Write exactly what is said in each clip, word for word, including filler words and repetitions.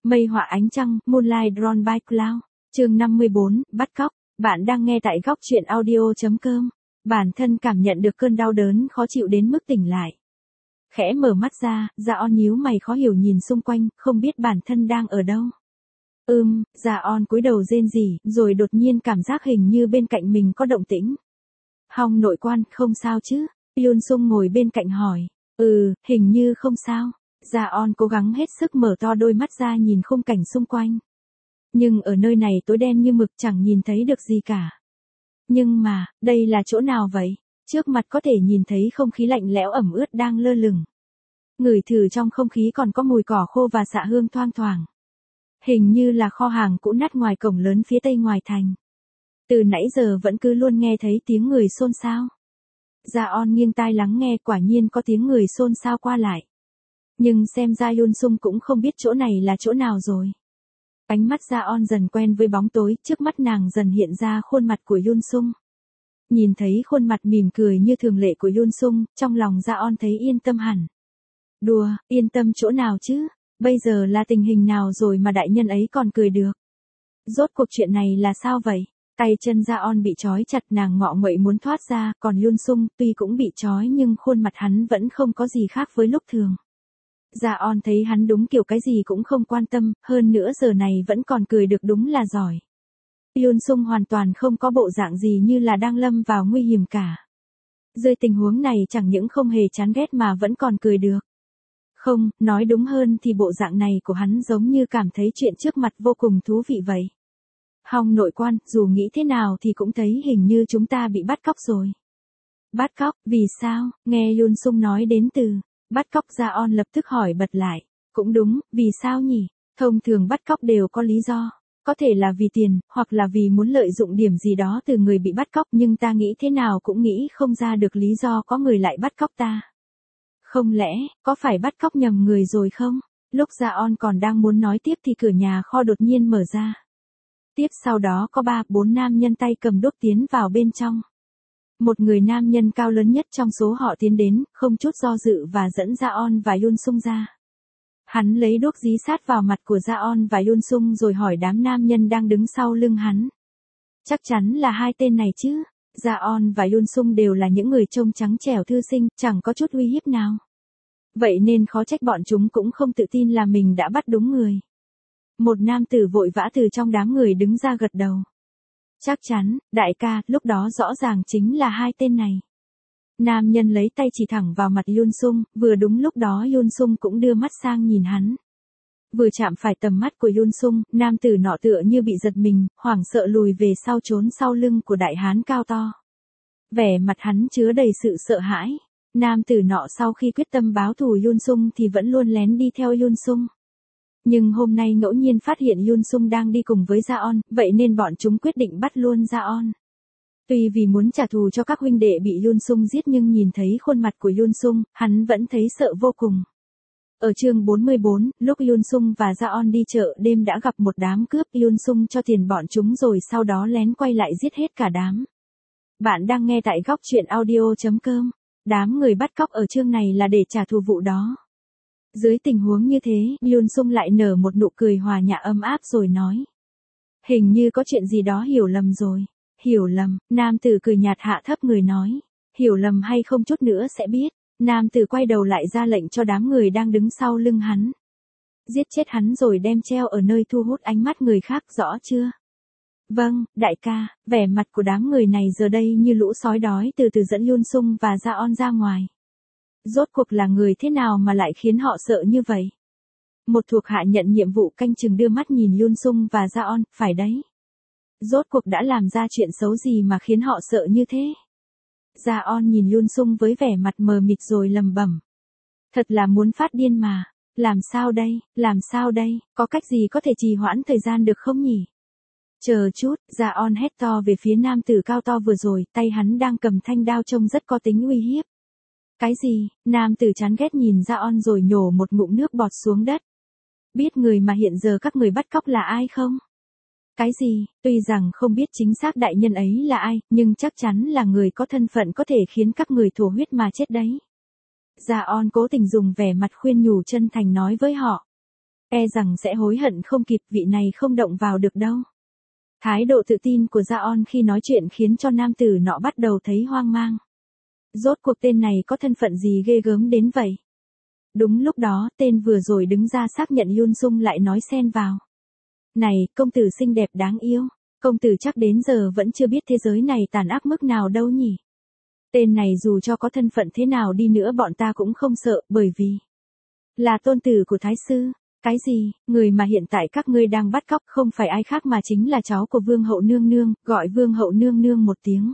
Mây họa ánh trăng, Moonlight Drawn by Cloud. Chương năm mươi bốn, bắt cóc. Bạn đang nghe tại góc truyện audio chấm com. Bản thân cảm nhận được cơn đau đớn khó chịu đến mức tỉnh lại. Khẽ mở mắt ra, Jaon nhíu mày khó hiểu nhìn xung quanh, không biết bản thân đang ở đâu. Ừm, Jaon cúi đầu rên rỉ, rồi đột nhiên cảm giác hình như bên cạnh mình có động tĩnh. Hong nội quan, không sao chứ? Yoon Sung ngồi bên cạnh hỏi. Ừ, hình như không sao. Jaon cố gắng hết sức mở to đôi mắt ra nhìn khung cảnh xung quanh. Nhưng ở nơi này tối đen như mực, chẳng nhìn thấy được gì cả. Nhưng mà, đây là chỗ nào vậy? Trước mặt có thể nhìn thấy không khí lạnh lẽo ẩm ướt đang lơ lửng. Ngửi thử trong không khí còn có mùi cỏ khô và xạ hương thoang thoảng. Hình như là kho hàng cũ nát ngoài cổng lớn phía tây ngoài thành. Từ nãy giờ vẫn cứ luôn nghe thấy tiếng người xôn xao. Jaon nghiêng tai lắng nghe, quả nhiên có tiếng người xôn xao qua lại. Nhưng xem ra Yoon Sung cũng không biết chỗ này là chỗ nào rồi. Ánh mắt Jaon dần quen với bóng tối, trước mắt nàng dần hiện ra khuôn mặt của Yoon Sung. Nhìn thấy khuôn mặt mỉm cười như thường lệ của Yoon Sung, trong lòng Jaon thấy yên tâm hẳn. Đùa, yên tâm chỗ nào chứ? Bây giờ là tình hình nào rồi mà đại nhân ấy còn cười được? Rốt cuộc chuyện này là sao vậy? Tay chân Jaon bị trói chặt, nàng ngọ nguậy muốn thoát ra, còn Yoon Sung tuy cũng bị trói nhưng khuôn mặt hắn vẫn không có gì khác với lúc thường. Jaon thấy hắn đúng kiểu cái gì cũng không quan tâm, hơn nữa giờ này vẫn còn cười được đúng là giỏi. Yoon Sung hoàn toàn không có bộ dạng gì như là đang lâm vào nguy hiểm cả. Dưới tình huống này chẳng những không hề chán ghét mà vẫn còn cười được. Không, nói đúng hơn thì bộ dạng này của hắn giống như cảm thấy chuyện trước mặt vô cùng thú vị vậy. Hong nội quan, dù nghĩ thế nào thì cũng thấy hình như chúng ta bị bắt cóc rồi. Bắt cóc, vì sao? Nghe Yoon Sung nói đến từ bắt cóc, Jaon lập tức hỏi bật lại. Cũng đúng, vì sao nhỉ? Thông thường bắt cóc đều có lý do. Có thể là vì tiền, hoặc là vì muốn lợi dụng điểm gì đó từ người bị bắt cóc, nhưng ta nghĩ thế nào cũng nghĩ không ra được lý do có người lại bắt cóc ta. Không lẽ, có phải bắt cóc nhầm người rồi không? Lúc Jaon còn đang muốn nói tiếp thì cửa nhà kho đột nhiên mở ra. Tiếp sau đó có ba, bốn nam nhân tay cầm đuốc tiến vào bên trong. Một người nam nhân cao lớn nhất trong số họ tiến đến, không chút do dự và dẫn Jaon và Yoon Sung ra. Hắn lấy đuốc dí sát vào mặt của Jaon và Yoon Sung rồi hỏi đám nam nhân đang đứng sau lưng hắn. Chắc chắn là hai tên này chứ? Jaon và Yoon Sung đều là những người trông trắng trẻo thư sinh, chẳng có chút uy hiếp nào. Vậy nên khó trách bọn chúng cũng không tự tin là mình đã bắt đúng người. Một nam tử vội vã từ trong đám người đứng ra gật đầu. Chắc chắn, đại ca, lúc đó rõ ràng chính là hai tên này. Nam nhân lấy tay chỉ thẳng vào mặt Yoon Sung, vừa đúng lúc đó Yoon Sung cũng đưa mắt sang nhìn hắn. Vừa chạm phải tầm mắt của Yoon Sung, nam tử nọ tựa như bị giật mình, hoảng sợ lùi về sau trốn sau lưng của đại hán cao to. Vẻ mặt hắn chứa đầy sự sợ hãi. Nam tử nọ sau khi quyết tâm báo thù Yoon Sung thì vẫn luôn lén đi theo Yoon Sung. Nhưng hôm nay ngẫu nhiên phát hiện Yoon Sung đang đi cùng với Jaon, vậy nên bọn chúng quyết định bắt luôn Jaon. Tuy vì muốn trả thù cho các huynh đệ bị Yoon Sung giết nhưng nhìn thấy khuôn mặt của Yoon Sung, hắn vẫn thấy sợ vô cùng. Ở chương bốn mươi bốn, lúc Yoon Sung và Jaon đi chợ đêm đã gặp một đám cướp, Yoon Sung cho tiền bọn chúng rồi sau đó lén quay lại giết hết cả đám. Bạn đang nghe tại góc truyện audio chấm com. Đám người bắt cóc ở chương này là để trả thù vụ đó. Dưới tình huống như thế, Yoon Sung lại nở một nụ cười hòa nhã ấm áp rồi nói. Hình như có chuyện gì đó hiểu lầm rồi. Hiểu lầm, nam tử cười nhạt hạ thấp người nói. Hiểu lầm hay không chút nữa sẽ biết. Nam tử quay đầu lại ra lệnh cho đám người đang đứng sau lưng hắn. Giết chết hắn rồi đem treo ở nơi thu hút ánh mắt người khác, rõ chưa? Vâng, đại ca, vẻ mặt của đám người này giờ đây như lũ sói đói từ từ dẫn Yoon Sung và Jaon ra ngoài. Rốt cuộc là người thế nào mà lại khiến họ sợ như vậy? Một thuộc hạ nhận nhiệm vụ canh chừng đưa mắt nhìn Yoon Sung và Jaon, phải đấy. Rốt cuộc đã làm ra chuyện xấu gì mà khiến họ sợ như thế? Jaon nhìn Yoon Sung với vẻ mặt mờ mịt rồi lầm bẩm. Thật là muốn phát điên mà. Làm sao đây, làm sao đây, có cách gì có thể trì hoãn thời gian được không nhỉ? Chờ chút, Jaon hét to về phía nam tử cao to vừa rồi, tay hắn đang cầm thanh đao trông rất có tính uy hiếp. Cái gì? Nam tử chán ghét nhìn Jaon rồi nhổ một ngụm nước bọt xuống đất. Biết người mà hiện giờ các người bắt cóc là ai không? Cái gì? Tuy rằng không biết chính xác đại nhân ấy là ai, nhưng chắc chắn là người có thân phận có thể khiến các người thổ huyết mà chết đấy. Jaon cố tình dùng vẻ mặt khuyên nhủ chân thành nói với họ. E rằng sẽ hối hận không kịp, vị này không động vào được đâu. Thái độ tự tin của Jaon khi nói chuyện khiến cho nam tử nọ bắt đầu thấy hoang mang. Rốt cuộc tên này có thân phận gì ghê gớm đến vậy? Đúng lúc đó, tên vừa rồi đứng ra xác nhận Yun Sung lại nói xen vào. Này, công tử xinh đẹp đáng yêu, công tử chắc đến giờ vẫn chưa biết thế giới này tàn ác mức nào đâu nhỉ? Tên này dù cho có thân phận thế nào đi nữa bọn ta cũng không sợ, bởi vì là tôn tử của Thái sư. Cái gì, người mà hiện tại các ngươi đang bắt cóc không phải ai khác mà chính là cháu của Vương hậu nương nương, gọi Vương hậu nương nương một tiếng.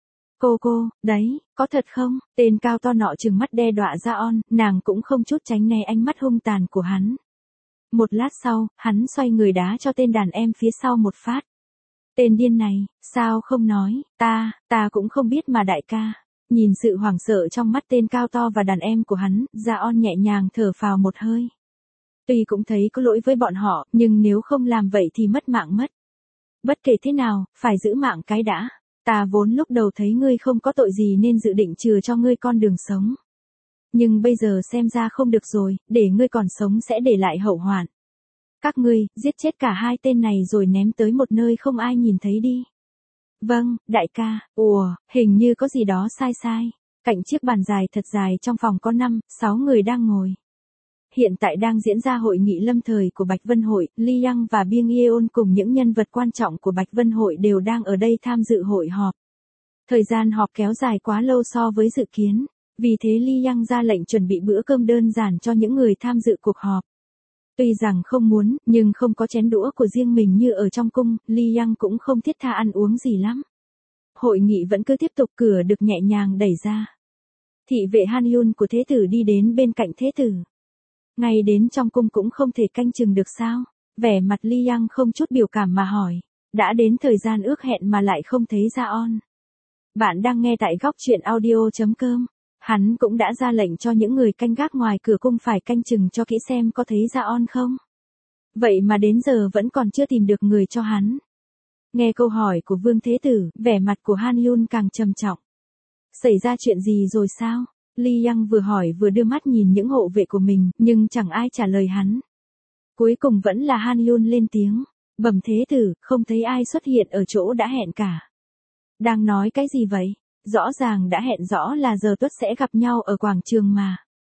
Cô cô, đấy, có thật không? Tên cao to nọ trừng mắt đe dọa Jaon, nàng cũng không chút tránh né ánh mắt hung tàn của hắn. Một lát sau, hắn xoay người đá cho tên đàn em phía sau một phát. Tên điên này, sao không nói, ta, ta cũng không biết mà đại ca. Nhìn sự hoảng sợ trong mắt tên cao to và đàn em của hắn, Jaon nhẹ nhàng thở phào một hơi. Tuy cũng thấy có lỗi với bọn họ, nhưng nếu không làm vậy thì mất mạng mất. Bất kể thế nào, phải giữ mạng cái đã. Ta vốn lúc đầu thấy ngươi không có tội gì nên dự định chừa cho ngươi con đường sống. Nhưng bây giờ xem ra không được rồi, để ngươi còn sống sẽ để lại hậu hoạn. Các ngươi, giết chết cả hai tên này rồi ném tới một nơi không ai nhìn thấy đi. Vâng, đại ca, ùa, hình như có gì đó sai sai. Cạnh chiếc bàn dài thật dài trong phòng có năm, sáu người đang ngồi. Hiện tại đang diễn ra hội nghị lâm thời của Bạch Vân Hội, Lee Young và Byung Yeon cùng những nhân vật quan trọng của Bạch Vân Hội đều đang ở đây tham dự hội họp. Thời gian họp kéo dài quá lâu so với dự kiến, vì thế Lee Young ra lệnh chuẩn bị bữa cơm đơn giản cho những người tham dự cuộc họp. Tuy rằng không muốn, nhưng không có chén đũa của riêng mình như ở trong cung, Lee Young cũng không thiết tha ăn uống gì lắm. Hội nghị vẫn cứ tiếp tục, cửa được nhẹ nhàng đẩy ra. Thị vệ Han Yun của thế tử đi đến bên cạnh thế tử. Ngay đến trong cung cũng không thể canh chừng được sao? Vẻ mặt Lee Young không chút biểu cảm mà hỏi. Đã đến thời gian ước hẹn mà lại không thấy Jaon. Bạn đang nghe tại góc truyện audio chấm com. Hắn cũng đã ra lệnh cho những người canh gác ngoài cửa cung phải canh chừng cho kỹ xem có thấy Jaon không. Vậy mà đến giờ vẫn còn chưa tìm được người cho hắn. Nghe câu hỏi của Vương Thế Tử, vẻ mặt của Han Yun càng trầm trọng. Xảy ra chuyện gì rồi sao? Lee Young vừa hỏi vừa đưa mắt nhìn những hộ vệ của mình, nhưng chẳng ai trả lời hắn. Cuối cùng vẫn là Han Yun lên tiếng. Bẩm Thế Tử, không thấy ai xuất hiện ở chỗ đã hẹn cả. Đang nói cái gì vậy? Rõ ràng đã hẹn rõ là giờ tuất sẽ gặp nhau ở quảng trường mà.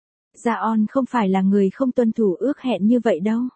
Jaon không phải là người không tuân thủ ước hẹn như vậy đâu.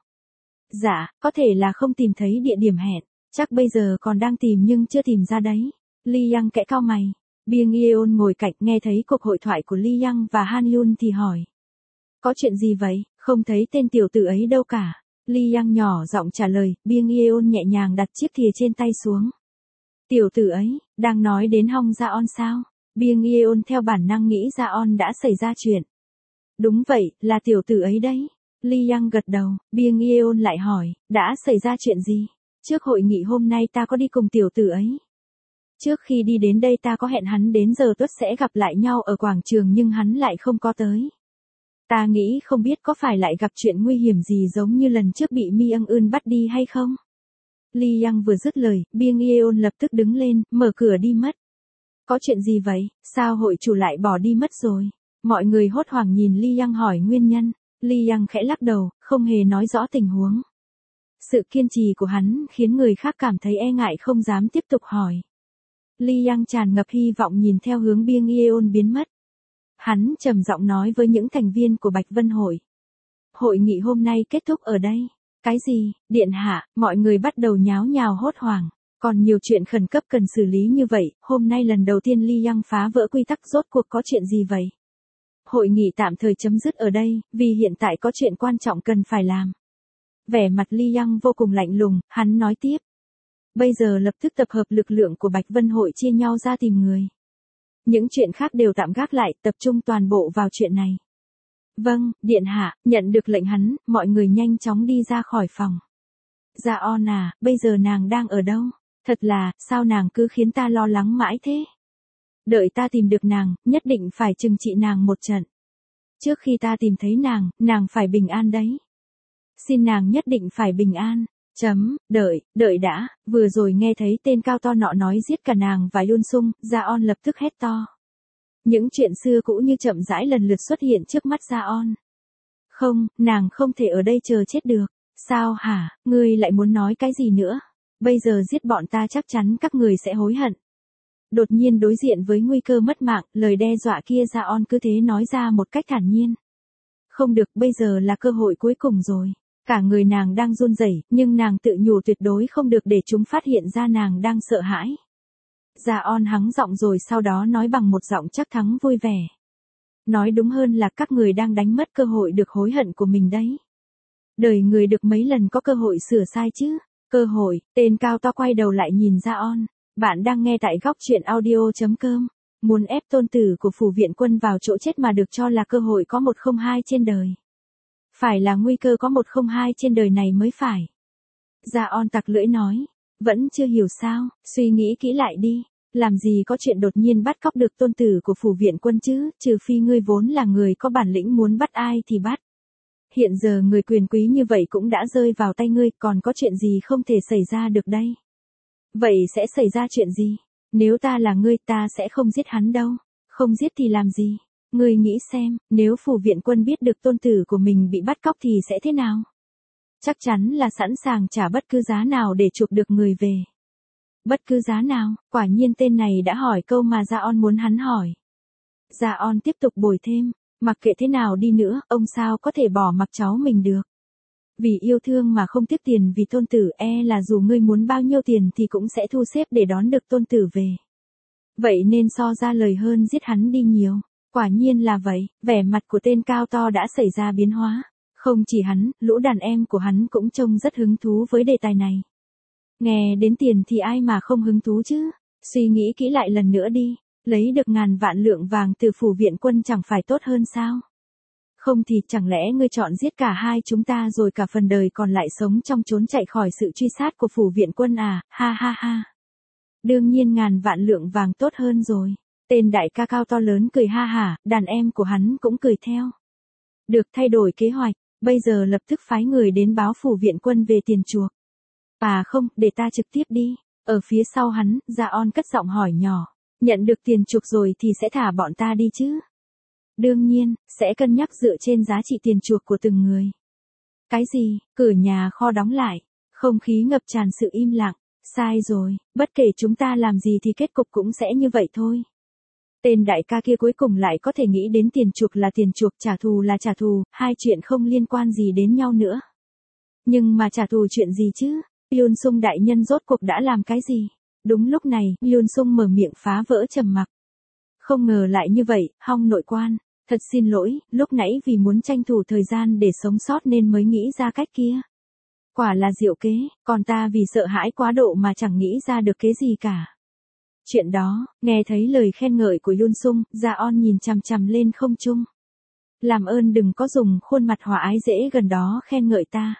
Dạ, có thể là không tìm thấy địa điểm hẹn. Chắc bây giờ còn đang tìm nhưng chưa tìm ra đấy. Lee Young kẽ cau mày. Byung Yeon ngồi cạnh nghe thấy cuộc hội thoại của Lee Young và Han Yun thì hỏi. Có chuyện gì vậy, không thấy tên tiểu tử ấy đâu cả. Lee Young nhỏ giọng trả lời, Byung Yeon nhẹ nhàng đặt chiếc thìa trên tay xuống. Tiểu tử ấy, đang nói đến Hong Jaon sao? Byung Yeon theo bản năng nghĩ Jaon đã xảy ra chuyện. Đúng vậy, là tiểu tử ấy đấy. Lee Young gật đầu, Byung Yeon lại hỏi, đã xảy ra chuyện gì? Trước hội nghị hôm nay ta có đi cùng tiểu tử ấy. Trước khi đi đến đây ta có hẹn hắn đến giờ tuất sẽ gặp lại nhau ở quảng trường nhưng hắn lại không có tới. Ta nghĩ không biết có phải lại gặp chuyện nguy hiểm gì giống như lần trước bị Myung Eun bắt đi hay không? Lee Young vừa dứt lời, Byung Yeon lập tức đứng lên, mở cửa đi mất. Có chuyện gì vậy, sao hội chủ lại bỏ đi mất rồi? Mọi người hốt hoảng nhìn Lee Young hỏi nguyên nhân. Lee Young khẽ lắc đầu, không hề nói rõ tình huống. Sự kiên trì của hắn khiến người khác cảm thấy e ngại không dám tiếp tục hỏi. Lee Young tràn ngập hy vọng nhìn theo hướng Byung Yeon biến mất. Hắn trầm giọng nói với những thành viên của Bạch Vân Hội. Hội nghị hôm nay kết thúc ở đây. Cái gì, điện hạ, mọi người bắt đầu nháo nhào hốt hoảng. Còn nhiều chuyện khẩn cấp cần xử lý như vậy, hôm nay lần đầu tiên Lee Young phá vỡ quy tắc, rốt cuộc có chuyện gì vậy? Hội nghị tạm thời chấm dứt ở đây, vì hiện tại có chuyện quan trọng cần phải làm. Vẻ mặt Lee Young vô cùng lạnh lùng, hắn nói tiếp. Bây giờ lập tức tập hợp lực lượng của Bạch Vân Hội chia nhau ra tìm người. Những chuyện khác đều tạm gác lại, tập trung toàn bộ vào chuyện này. Vâng, điện hạ, nhận được lệnh hắn, mọi người nhanh chóng đi ra khỏi phòng. Jaon à, bây giờ nàng đang ở đâu? Thật là, sao nàng cứ khiến ta lo lắng mãi thế? Đợi ta tìm được nàng, nhất định phải trừng trị nàng một trận. Trước khi ta tìm thấy nàng, nàng phải bình an đấy. Xin nàng nhất định phải bình an. Chấm, đợi, đợi đã, vừa rồi nghe thấy tên cao to nọ nói giết cả nàng và Yun Sung, Jaon lập tức hét to. Những chuyện xưa cũ như chậm rãi lần lượt xuất hiện trước mắt Jaon. Không, nàng không thể ở đây chờ chết được. Sao hả, ngươi lại muốn nói cái gì nữa? Bây giờ giết bọn ta chắc chắn các người sẽ hối hận. Đột nhiên đối diện với nguy cơ mất mạng, lời đe dọa kia Jaon cứ thế nói ra một cách thản nhiên. Không được, bây giờ là cơ hội cuối cùng rồi. Cả người nàng đang run rẩy, nhưng nàng tự nhủ tuyệt đối không được để chúng phát hiện ra nàng đang sợ hãi. Jaon hắng giọng rồi sau đó nói bằng một giọng chắc thắng vui vẻ. Nói đúng hơn là các người đang đánh mất cơ hội được hối hận của mình đấy. Đời người được mấy lần có cơ hội sửa sai chứ? Cơ hội, tên cao to quay đầu lại nhìn Jaon. Bạn đang nghe tại góc truyện audio chấm com. Muốn ép tôn tử của phủ viện quân vào chỗ chết mà được cho là cơ hội có một không hai trên đời. Phải là nguy cơ có một không hai trên đời này mới phải. Jaon tặc lưỡi nói. Vẫn chưa hiểu sao, suy nghĩ kỹ lại đi. Làm gì có chuyện đột nhiên bắt cóc được tôn tử của phủ viện quân chứ, trừ phi ngươi vốn là người có bản lĩnh muốn bắt ai thì bắt. Hiện giờ người quyền quý như vậy cũng đã rơi vào tay ngươi, còn có chuyện gì không thể xảy ra được đây? Vậy sẽ xảy ra chuyện gì? Nếu ta là ngươi ta sẽ không giết hắn đâu. Không giết thì làm gì? Ngươi nghĩ xem, nếu phủ viện quân biết được tôn tử của mình bị bắt cóc thì sẽ thế nào? Chắc chắn là sẵn sàng trả bất cứ giá nào để chuộc được người về. Bất cứ giá nào, quả nhiên tên này đã hỏi câu mà Jaon muốn hắn hỏi. Jaon tiếp tục bồi thêm, mặc kệ thế nào đi nữa, ông sao có thể bỏ mặc cháu mình được. Vì yêu thương mà không tiếc tiền vì tôn tử, e là dù ngươi muốn bao nhiêu tiền thì cũng sẽ thu xếp để đón được tôn tử về. Vậy nên so ra lời hơn giết hắn đi nhiều. Quả nhiên là vậy, vẻ mặt của tên cao to đã xảy ra biến hóa. Không chỉ hắn, lũ đàn em của hắn cũng trông rất hứng thú với đề tài này. Nghe đến tiền thì ai mà không hứng thú chứ? Suy nghĩ kỹ lại lần nữa đi, lấy được ngàn vạn lượng vàng từ phủ viện quân chẳng phải tốt hơn sao? Không thì chẳng lẽ ngươi chọn giết cả hai chúng ta rồi cả phần đời còn lại sống trong trốn chạy khỏi sự truy sát của phủ viện quân à, ha ha ha. Đương nhiên ngàn vạn lượng vàng tốt hơn rồi. Tên đại ca cao to lớn cười ha hả, đàn em của hắn cũng cười theo. Được, thay đổi kế hoạch, bây giờ lập tức phái người đến báo phủ viện quân về tiền chuộc. À không, để ta trực tiếp đi. Ở phía sau hắn, Jaon cất giọng hỏi nhỏ. Nhận được tiền chuộc rồi thì sẽ thả bọn ta đi chứ? Đương nhiên, sẽ cân nhắc dựa trên giá trị tiền chuộc của từng người. Cái gì? Cửa nhà kho đóng lại. Không khí ngập tràn sự im lặng. Sai rồi, bất kể chúng ta làm gì thì kết cục cũng sẽ như vậy thôi. Tên đại ca kia cuối cùng lại có thể nghĩ đến tiền chuộc là tiền chuộc, trả thù là trả thù, hai chuyện không liên quan gì đến nhau nữa. Nhưng mà trả thù chuyện gì chứ? Yoon Sung đại nhân rốt cuộc đã làm cái gì? Đúng lúc này, Yoon Sung mở miệng phá vỡ trầm mặc. Không ngờ lại như vậy, Hong nội quan. Thật xin lỗi, lúc nãy vì muốn tranh thủ thời gian để sống sót nên mới nghĩ ra cách kia. Quả là diệu kế, còn ta vì sợ hãi quá độ mà chẳng nghĩ ra được kế gì cả. Chuyện đó, nghe thấy lời khen ngợi của Yoon Sung, Jaon nhìn chằm chằm lên không trung. Làm ơn đừng có dùng khuôn mặt hòa ái dễ gần đó khen ngợi ta.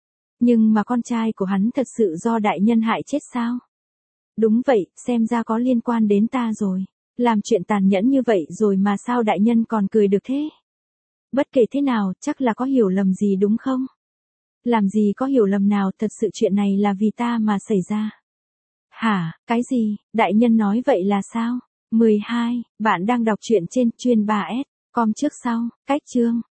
Nhưng mà con trai của hắn thật sự do đại nhân hại chết sao? Đúng vậy, xem ra có liên quan đến ta rồi. Làm chuyện tàn nhẫn như vậy rồi mà sao đại nhân còn cười được thế? Bất kể thế nào, chắc là có hiểu lầm gì đúng không? Làm gì có hiểu lầm nào, thật sự chuyện này là vì ta mà xảy ra. Hả, cái gì, đại nhân nói vậy là sao? mười hai, bạn đang đọc truyện trên chuyên ba S, com trước sau, cách chương.